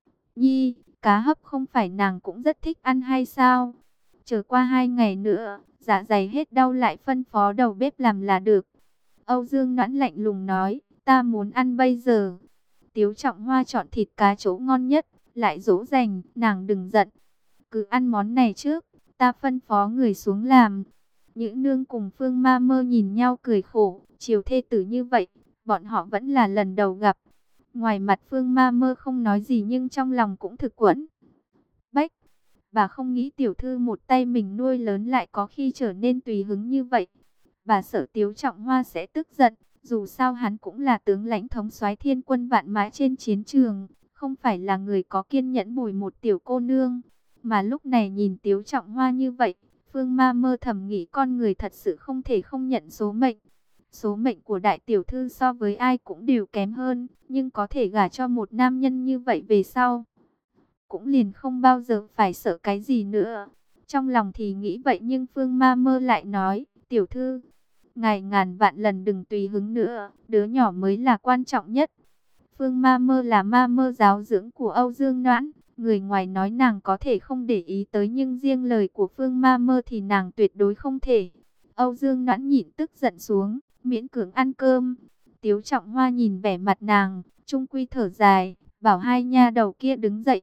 nhi, cá hấp không phải nàng cũng rất thích ăn hay sao? Chờ qua hai ngày nữa, dạ dày hết đau lại phân phó đầu bếp làm là được. Âu Dương Noãn lạnh lùng nói, ta muốn ăn bây giờ. Tiếu Trọng Hoa chọn thịt cá chỗ ngon nhất, lại dỗ dành, nàng đừng giận. Cứ ăn món này trước, ta phân phó người xuống làm. Nhữ nương cùng Phương Ma Mơ nhìn nhau cười khổ, chiều thê tử như vậy, bọn họ vẫn là lần đầu gặp. Ngoài mặt Phương Ma Mơ không nói gì nhưng trong lòng cũng thực quẫn bách. Bà không nghĩ tiểu thư một tay mình nuôi lớn lại có khi trở nên tùy hứng như vậy. Bà sợ Tiếu Trọng Hoa sẽ tức giận, dù sao hắn cũng là tướng lãnh thống soái thiên quân vạn mã trên chiến trường, không phải là người có kiên nhẫn bồi một tiểu cô nương. Mà lúc này nhìn Tiếu Trọng Hoa như vậy, Phương Ma Mơ thầm nghĩ con người thật sự không thể không nhận số mệnh. Số mệnh của đại tiểu thư so với ai cũng đều kém hơn, nhưng có thể gả cho một nam nhân như vậy về sau, cũng liền không bao giờ phải sợ cái gì nữa. Trong lòng thì nghĩ vậy nhưng Phương Ma Mơ lại nói, tiểu thư, ngài ngàn vạn lần đừng tùy hứng nữa, đứa nhỏ mới là quan trọng nhất. Phương Ma Mơ là ma mơ giáo dưỡng của Âu Dương Noãn, người ngoài nói nàng có thể không để ý tới nhưng riêng lời của Phương Ma Mơ thì nàng tuyệt đối không thể. Âu Dương Noãn nhịn tức giận xuống, miễn cưỡng ăn cơm. Tiếu Trọng Hoa nhìn vẻ mặt nàng, trung quy thở dài, bảo hai nha đầu kia đứng dậy.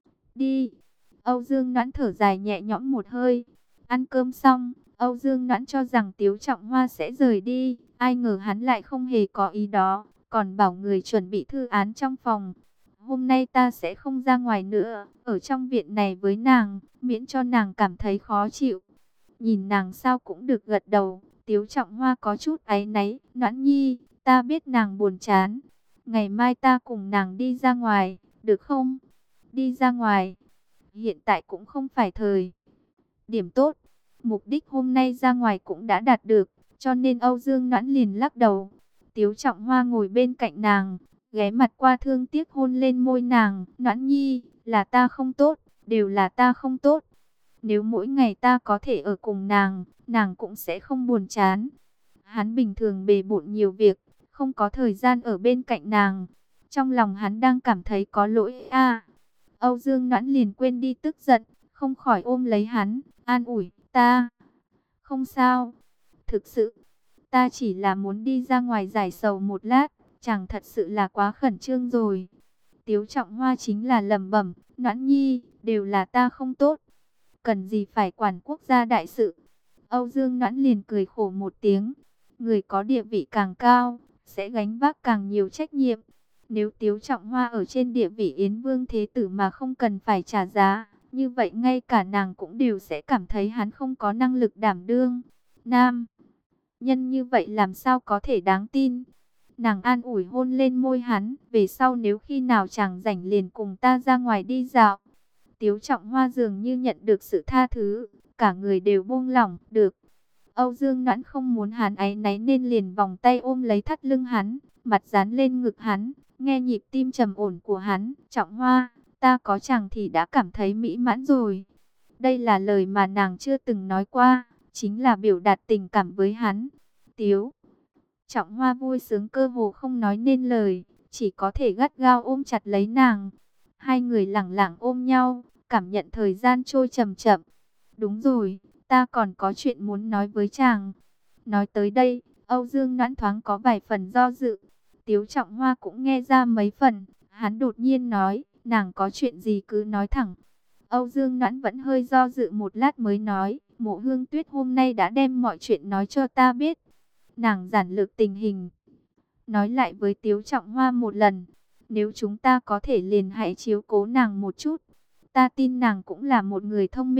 Đi. Âu Dương Noãn thở dài nhẹ nhõm một hơi. Ăn cơm xong, Âu Dương Noãn cho rằng Tiếu Trọng Hoa sẽ rời đi. Ai ngờ hắn lại không hề có ý đó, còn bảo người chuẩn bị thư án trong phòng. Hôm nay ta sẽ không ra ngoài nữa, ở trong viện này với nàng, miễn cho nàng cảm thấy khó chịu. Nhìn nàng sao cũng được gật đầu. Tiếu Trọng Hoa có chút áy náy, Noãn nhi, ta biết nàng buồn chán. Ngày mai ta cùng nàng đi ra ngoài, được không? Đi ra ngoài, hiện tại cũng không phải thời điểm tốt. Mục đích hôm nay ra ngoài cũng đã đạt được, cho nên Âu Dương Noãn liền lắc đầu. Tiếu Trọng Hoa ngồi bên cạnh nàng, ghé mặt qua thương tiếc hôn lên môi nàng. Noãn nhi, là ta không tốt, đều là ta không tốt. Nếu mỗi ngày ta có thể ở cùng nàng, nàng cũng sẽ không buồn chán. Hắn bình thường bề bộn nhiều việc, không có thời gian ở bên cạnh nàng. Trong lòng hắn đang cảm thấy có lỗi a. Âu Dương Noãn liền quên đi tức giận, không khỏi ôm lấy hắn, an ủi, ta không sao. Thực sự, ta chỉ là muốn đi ra ngoài giải sầu một lát, chẳng thật sự là quá khẩn trương rồi. Tiếu Trọng Hoa chính là lẩm bẩm, Noãn nhi, đều là ta không tốt. Cần gì phải quản quốc gia đại sự. Âu Dương Noãn liền cười khổ một tiếng. Người có địa vị càng cao, sẽ gánh vác càng nhiều trách nhiệm. Nếu Tiếu Trọng Hoa ở trên địa vị Yến Vương Thế Tử mà không cần phải trả giá, như vậy ngay cả nàng cũng đều sẽ cảm thấy hắn không có năng lực đảm đương. Nam nhân như vậy làm sao có thể đáng tin. Nàng an ủi hôn lên môi hắn, về sau nếu khi nào chàng rảnh liền cùng ta ra ngoài đi dạo. Tiếu Trọng Hoa dường như nhận được sự tha thứ, cả người đều buông lỏng, được. Âu Dương Noãn không muốn hắn áy náy nên liền vòng tay ôm lấy thắt lưng hắn, mặt dán lên ngực hắn, nghe nhịp tim trầm ổn của hắn. Trọng Hoa, ta có chàng thì đã cảm thấy mỹ mãn rồi. Đây là lời mà nàng chưa từng nói qua, chính là biểu đạt tình cảm với hắn. Tiếu Trọng Hoa vui sướng cơ hồ không nói nên lời, chỉ có thể gắt gao ôm chặt lấy nàng. Hai người lẳng lặng ôm nhau, cảm nhận thời gian trôi chậm chậm. Đúng rồi, ta còn có chuyện muốn nói với chàng. Nói tới đây, Âu Dương Noãn thoáng có vài phần do dự. Tiếu Trọng Hoa cũng nghe ra mấy phần. Hắn đột nhiên nói, nàng có chuyện gì cứ nói thẳng. Âu Dương Noãn vẫn hơi do dự một lát mới nói, Mộ Hương Tuyết hôm nay đã đem mọi chuyện nói cho ta biết. Nàng giản lược tình hình, nói lại với Tiếu Trọng Hoa một lần. Nếu chúng ta có thể liền hãy chiếu cố nàng một chút. Ta tin nàng cũng là một người thông minh,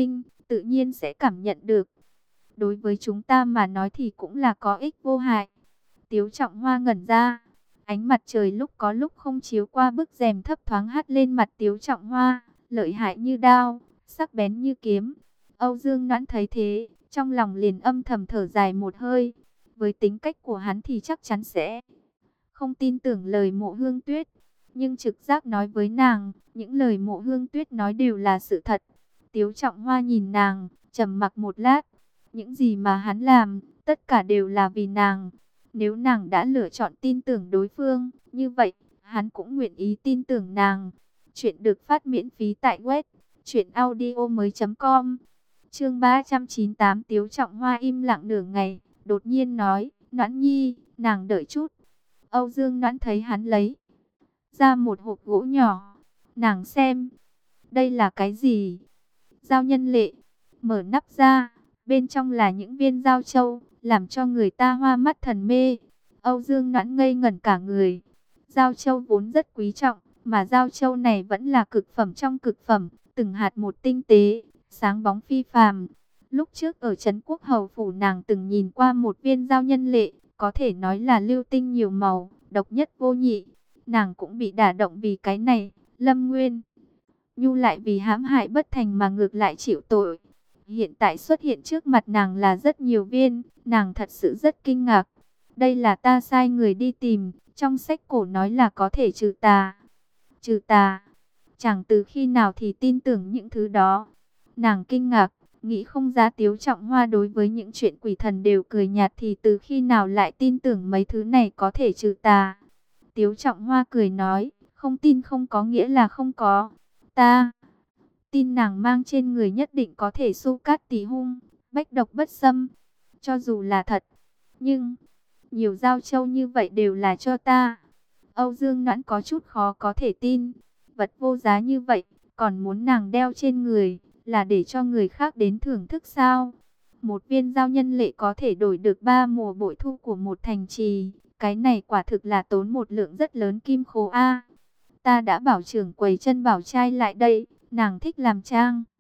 tự nhiên sẽ cảm nhận được. Đối với chúng ta mà nói thì cũng là có ích vô hại. Tiếu Trọng Hoa ngẩn ra. Ánh mặt trời lúc có lúc không chiếu qua bức rèm thấp thoáng hắt lên mặt Tiếu Trọng Hoa, lợi hại như đao, sắc bén như kiếm. Âu Dương Noãn thấy thế, trong lòng liền âm thầm thở dài một hơi. Với tính cách của hắn thì chắc chắn sẽ không tin tưởng lời Mộ Hương Tuyết. Nhưng trực giác nói với nàng, những lời Mộ Hương Tuyết nói đều là sự thật. Tiếu Trọng Hoa nhìn nàng, trầm mặc một lát. Những gì mà hắn làm, tất cả đều là vì nàng. Nếu nàng đã lựa chọn tin tưởng đối phương, như vậy, hắn cũng nguyện ý tin tưởng nàng. Chuyện được phát miễn phí tại web truyện audio mới chấm com. Chương ba trăm chín mươi tám. Tiếu Trọng Hoa im lặng nửa ngày, đột nhiên nói, Noãn Nhi, nàng đợi chút. Âu Dương Noãn thấy hắn lấy ra một hộp gỗ nhỏ, nàng xem, đây là cái gì? Dao nhân lệ. Mở nắp ra, bên trong là những viên dao châu, làm cho người ta hoa mắt thần mê. Âu Dương Noãn ngây ngẩn cả người. Dao châu vốn rất quý trọng, mà dao châu này vẫn là cực phẩm trong cực phẩm, từng hạt một tinh tế, sáng bóng phi phàm. Lúc trước ở trấn Quốc Hầu phủ nàng từng nhìn qua một viên dao nhân lệ, có thể nói là lưu tinh nhiều màu, độc nhất vô nhị. Nàng cũng bị đả động vì cái này. Lâm Nguyên Nhu lại vì hãm hại bất thành mà ngược lại chịu tội. Hiện tại xuất hiện trước mặt nàng là rất nhiều viên, nàng thật sự rất kinh ngạc. Đây là ta sai người đi tìm, trong sách cổ nói là có thể trừ tà. Trừ tà? Chẳng từ khi nào thì tin tưởng những thứ đó. Nàng kinh ngạc, nghĩ không ra Tiếu Trọng Hoa đối với những chuyện quỷ thần đều cười nhạt thì từ khi nào lại tin tưởng mấy thứ này có thể trừ tà. Tiếu Trọng Hoa cười nói, không tin không có nghĩa là không có. Ta tin nàng mang trên người nhất định có thể xu cát tỳ hung, bách độc bất xâm. Cho dù là thật, nhưng nhiều dao châu như vậy đều là cho ta. Âu Dương Noãn có chút khó có thể tin. Vật vô giá như vậy, còn muốn nàng đeo trên người, là để cho người khác đến thưởng thức sao? Một viên dao nhân lệ có thể đổi được ba mùa bội thu của một thành trì. Cái này quả thực là tốn một lượng rất lớn kim khố a. Ta đã bảo trưởng quầy chân bảo trai lại đây, nàng thích làm trang.